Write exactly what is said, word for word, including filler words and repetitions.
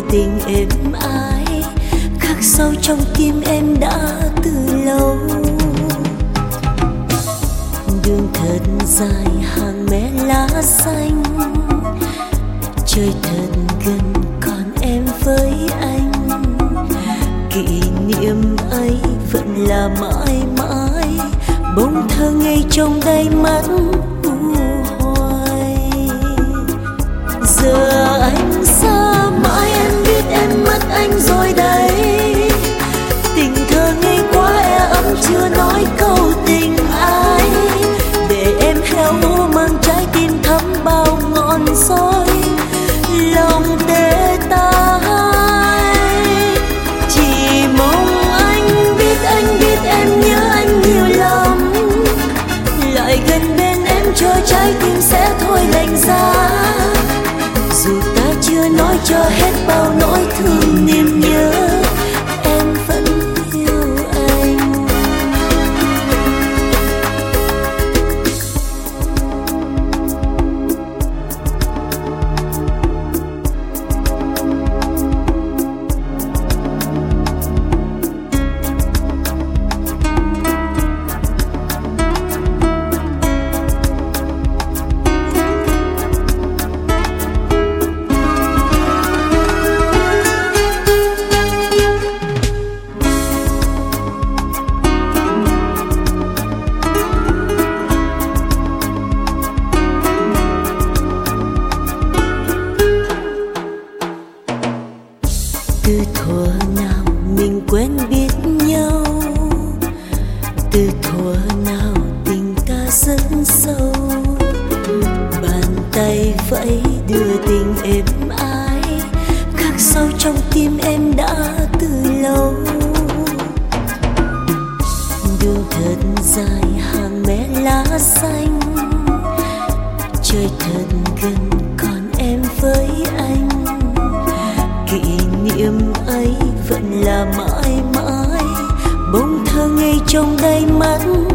tình êm ái khắc sâu trong tim em đã từ lâu. Đường thật dài hàng mé lá xanh, trời thật gần còn em với anh. Kỷ niệm ấy vẫn là mãi mãi, bông thơ ngây trong đáy mắt u hoài. Giờ anh xa mãi, em biết em mất anh rồi đây. Tình thơ ngây quá e ấm chưa nói câu tình ai, để em heo u mang trái tim thắm bao ngọn soi. Lòng tê tái chỉ mong anh biết, anh biết em nhớ anh nhiều lắm. Lại gần bên em cho trái tim sẽ thôi lạnh giá. Dù ta chưa nói cho hết bao nỗi thương niềm nhớ, em vẫn yêu anh. Từ thuở nào mình quen biết nhau, từ thuở nào tình ta rất sâu. Bàn tay vẫy đưa tình êm ái khắc sâu trong tim em đã từ lâu. Đường thật dài hàng mé lá xanh, trời thật gần còn em với anh. Kỷ niệm ấy vẫn là mãi mãi, bông thơ ngây trong đáy mắt